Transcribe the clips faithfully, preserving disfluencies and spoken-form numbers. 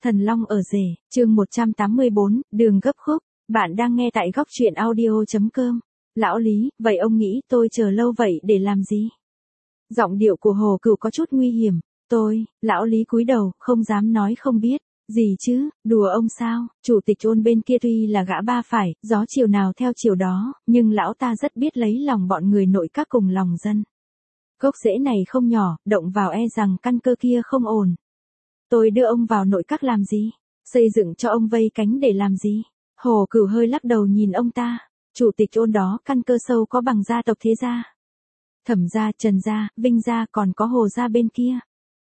Thần Long ở rể, chương một trăm tám mươi bốn, đường gấp khúc, bạn đang nghe tại góc truyện audio.com. Lão Lý, vậy ông nghĩ tôi chờ lâu vậy để làm gì? Giọng điệu của Hồ Cửu có chút nguy hiểm. Tôi, Lão Lý cúi đầu, không dám nói không biết. Gì chứ, đùa ông sao, chủ tịch Ôn bên kia tuy là gã ba phải, gió chiều nào theo chiều đó, nhưng lão ta rất biết lấy lòng bọn người nội các cùng lòng dân. Gốc rễ này không nhỏ, động vào e rằng căn cơ kia không ổn. Tôi đưa ông vào nội các làm gì? Xây dựng cho ông vây cánh để làm gì? Hồ Cửu hơi lắc đầu nhìn ông ta. Chủ tịch Ôn đó căn cơ sâu có bằng gia tộc Thế gia. Thẩm gia, Trần gia, Vinh gia còn có Hồ gia bên kia.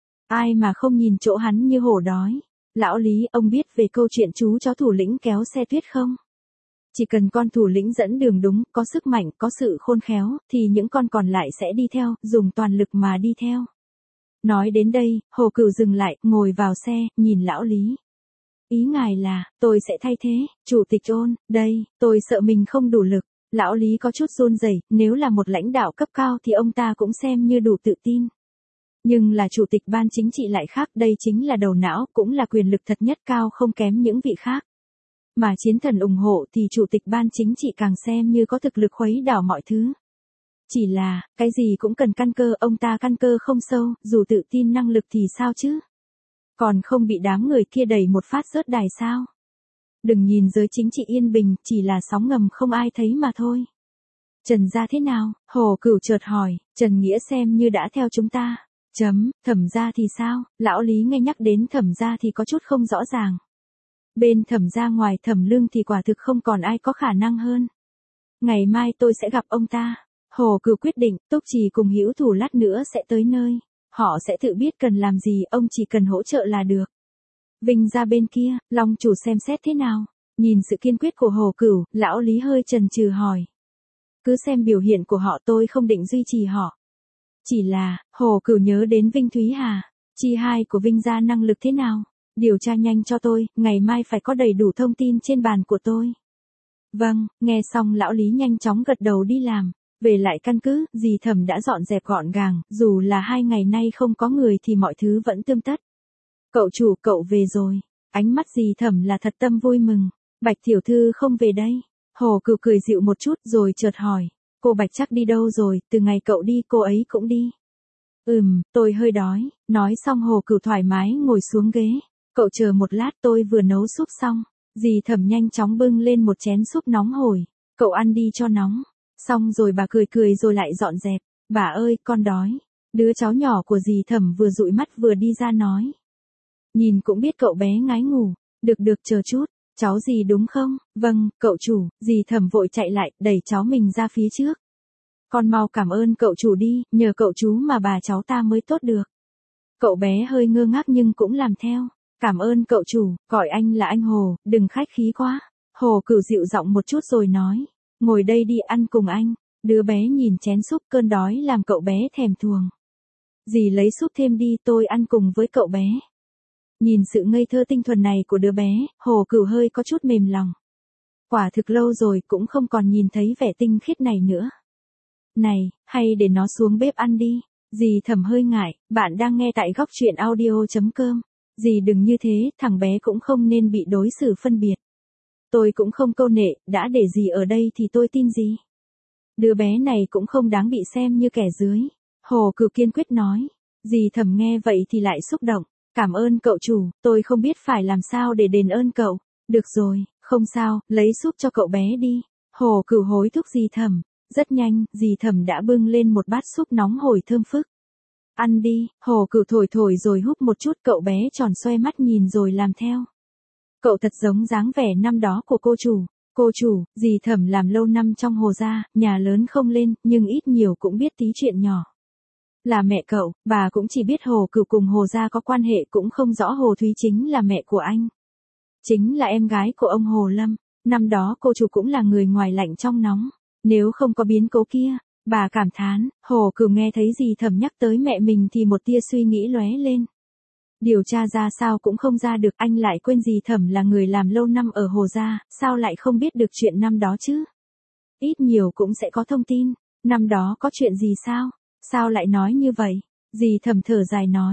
Ai mà không nhìn chỗ hắn như hổ đói. Lão Lý, ông biết về câu chuyện chú chó thủ lĩnh kéo xe tuyết không? Chỉ cần con thủ lĩnh dẫn đường đúng, có sức mạnh, có sự khôn khéo, thì những con còn lại sẽ đi theo, dùng toàn lực mà đi theo. Nói đến đây, Hồ Cửu dừng lại, ngồi vào xe, nhìn Lão Lý. Ý ngài là, tôi sẽ thay thế, chủ tịch Ôn, đây, tôi sợ mình không đủ lực. Lão Lý có chút run rẩy, nếu là một lãnh đạo cấp cao thì ông ta cũng xem như đủ tự tin. Nhưng là chủ tịch ban chính trị lại khác, đây chính là đầu não, cũng là quyền lực thật nhất cao không kém những vị khác. Mà chiến thần ủng hộ thì chủ tịch ban chính trị càng xem như có thực lực khuấy đảo mọi thứ. Chỉ là, cái gì cũng cần căn cơ, ông ta căn cơ không sâu, dù tự tin năng lực thì sao chứ? Còn không bị đám người kia đẩy một phát rớt đài sao? Đừng nhìn giới chính trị yên bình, chỉ là sóng ngầm không ai thấy mà thôi. Trần gia thế nào? Hồ Cửu chợt hỏi, Trần Nghĩa xem như đã theo chúng ta. Chấm, Thẩm gia thì sao? Lão Lý nghe nhắc đến Thẩm gia thì có chút không rõ ràng. Bên Thẩm gia ngoài Thẩm Lương thì quả thực không còn ai có khả năng hơn. Ngày mai tôi sẽ gặp ông ta. Hồ Cửu quyết định, Túc Trì cùng Hữu Thủ lát nữa sẽ tới nơi. Họ sẽ tự biết cần làm gì, ông chỉ cần hỗ trợ là được. Vinh gia bên kia, Long chủ xem xét thế nào? Nhìn sự kiên quyết của Hồ Cửu, Lão Lý hơi chần chừ hỏi. Cứ xem biểu hiện của họ, tôi không định duy trì họ. Chỉ là, Hồ Cửu nhớ đến Vinh Thúy Hà. Chi hai của Vinh gia năng lực thế nào? Điều tra nhanh cho tôi, ngày mai phải có đầy đủ thông tin trên bàn của tôi. Vâng, nghe xong Lão Lý nhanh chóng gật đầu đi làm. Về lại căn cứ, dì Thẩm đã dọn dẹp gọn gàng, dù là hai ngày nay không có người thì mọi thứ vẫn tươm tất. Cậu chủ, cậu về rồi. Ánh mắt dì Thẩm là thật tâm vui mừng. Bạch tiểu thư không về đây. Hồ Cửu cười dịu một chút rồi chợt hỏi. Cô Bạch chắc đi đâu rồi, từ ngày cậu đi cô ấy cũng đi. Ừm, tôi hơi đói. Nói xong Hồ Cửu thoải mái ngồi xuống ghế. Cậu chờ một lát, tôi vừa nấu súp xong. Dì Thẩm nhanh chóng bưng lên một chén súp nóng hổi. Cậu ăn đi cho nóng. Xong rồi bà cười cười rồi lại dọn dẹp. Bà ơi, con đói. Đứa cháu nhỏ của dì Thẩm vừa dụi mắt vừa đi ra nói. Nhìn cũng biết cậu bé ngái ngủ. Được được, chờ chút. Cháu gì đúng không? Vâng, cậu chủ. Dì Thẩm vội chạy lại, đẩy cháu mình ra phía trước. Con mau cảm ơn cậu chủ đi, nhờ cậu chú mà bà cháu ta mới tốt được. Cậu bé hơi ngơ ngác nhưng cũng làm theo. Cảm ơn cậu chủ, gọi anh là anh Hồ, đừng khách khí quá. Hồ Cửu dịu giọng một chút rồi nói. Ngồi đây đi ăn cùng anh. Đứa bé nhìn chén súp, cơn đói làm cậu bé thèm thuồng. Dì lấy súp thêm đi, tôi ăn cùng với cậu bé. Nhìn sự ngây thơ tinh thuần này của đứa bé, Hồ Cửu hơi có chút mềm lòng. Quả thực lâu rồi cũng không còn nhìn thấy vẻ tinh khiết này nữa. Này, hay để nó xuống bếp ăn đi. Dì Thẩm hơi ngại, bạn đang nghe tại góc truyện audio.com. Dì đừng như thế, thằng bé cũng không nên bị đối xử phân biệt. Tôi cũng không câu nệ, đã để dì ở đây thì tôi tin gì. Đứa bé này cũng không đáng bị xem như kẻ dưới. Hồ Cửu kiên quyết nói. Dì Thẩm nghe vậy thì lại xúc động. Cảm ơn cậu chủ, tôi không biết phải làm sao để đền ơn cậu. Được rồi, không sao, lấy súp cho cậu bé đi. Hồ Cửu hối thúc dì Thẩm. Rất nhanh, dì Thẩm đã bưng lên một bát súp nóng hổi thơm phức. Ăn đi, Hồ Cửu thổi thổi rồi húp một chút, cậu bé tròn xoe mắt nhìn rồi làm theo. Cậu thật giống dáng vẻ năm đó của cô chủ. Cô chủ, dì Thẩm làm lâu năm trong Hồ gia, nhà lớn không lên, nhưng ít nhiều cũng biết tí chuyện nhỏ. Là mẹ cậu, bà cũng chỉ biết Hồ Cửu cùng Hồ gia có quan hệ, cũng không rõ Hồ Thúy chính là mẹ của anh. Chính là em gái của ông Hồ Lâm. Năm đó cô chủ cũng là người ngoài lạnh trong nóng. Nếu không có biến cố kia, bà cảm thán. Hồ Cửu nghe thấy dì Thẩm nhắc tới mẹ mình thì một tia suy nghĩ lóe lên. Điều tra ra sao cũng không ra được, anh lại quên dì Thẩm là người làm lâu năm ở Hồ gia, sao lại không biết được chuyện năm đó chứ? Ít nhiều cũng sẽ có thông tin. Năm đó có chuyện gì sao? Sao lại nói như vậy? Dì Thẩm thở dài nói.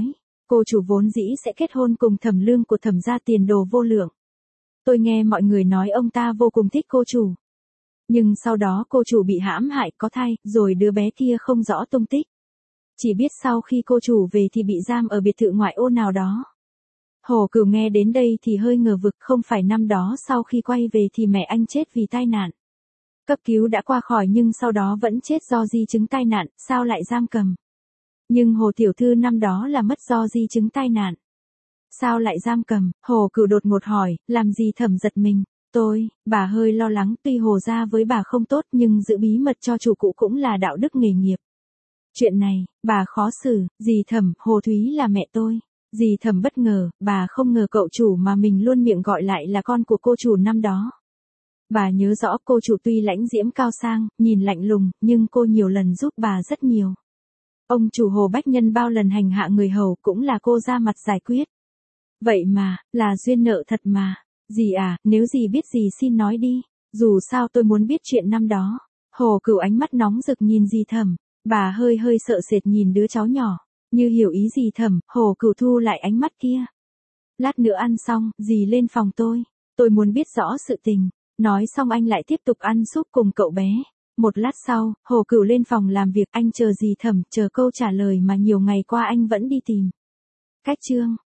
Cô chủ vốn dĩ sẽ kết hôn cùng Thẩm Lương của Thẩm gia tiền đồ vô lượng. Tôi nghe mọi người nói ông ta vô cùng thích cô chủ. Nhưng sau đó cô chủ bị hãm hại có thai, rồi đứa bé kia không rõ tung tích. Chỉ biết sau khi cô chủ về thì bị giam ở biệt thự ngoại ô nào đó. Hồ Cửu nghe đến đây thì hơi ngờ vực, không phải năm đó sau khi quay về thì mẹ anh chết vì tai nạn. Cấp cứu đã qua khỏi nhưng sau đó vẫn chết do di chứng tai nạn, sao lại giam cầm? Nhưng Hồ tiểu thư năm đó là mất do di chứng tai nạn. Sao lại giam cầm? Hồ Cửu đột ngột hỏi, làm gì Thẩm giật mình. Tôi, bà hơi lo lắng, tuy Hồ gia với bà không tốt nhưng giữ bí mật cho chủ cụ cũng là đạo đức nghề nghiệp. Chuyện này, bà khó xử, dì Thẩm, Hồ Thúy là mẹ tôi. Dì Thẩm bất ngờ, bà không ngờ cậu chủ mà mình luôn miệng gọi lại là con của cô chủ năm đó. Bà nhớ rõ cô chủ tuy lãnh diễm cao sang, nhìn lạnh lùng, nhưng cô nhiều lần giúp bà rất nhiều. Ông chủ Hồ Bách Nhân bao lần hành hạ người hầu cũng là cô ra mặt giải quyết. Vậy mà, là duyên nợ thật mà. Dì à, nếu dì biết gì xin nói đi. Dù sao tôi muốn biết chuyện năm đó. Hồ Cửu ánh mắt nóng rực nhìn dì Thẩm. Bà hơi hơi sợ sệt nhìn đứa cháu nhỏ. Như hiểu ý dì Thẩm, Hồ Cửu thu lại ánh mắt kia. Lát nữa ăn xong, dì lên phòng tôi. Tôi muốn biết rõ sự tình. Nói xong anh lại tiếp tục ăn súp cùng cậu bé. Một lát sau, Hồ Cửu lên phòng làm việc, anh chờ dì Thẩm, chờ câu trả lời mà nhiều ngày qua anh vẫn đi tìm. Cách chương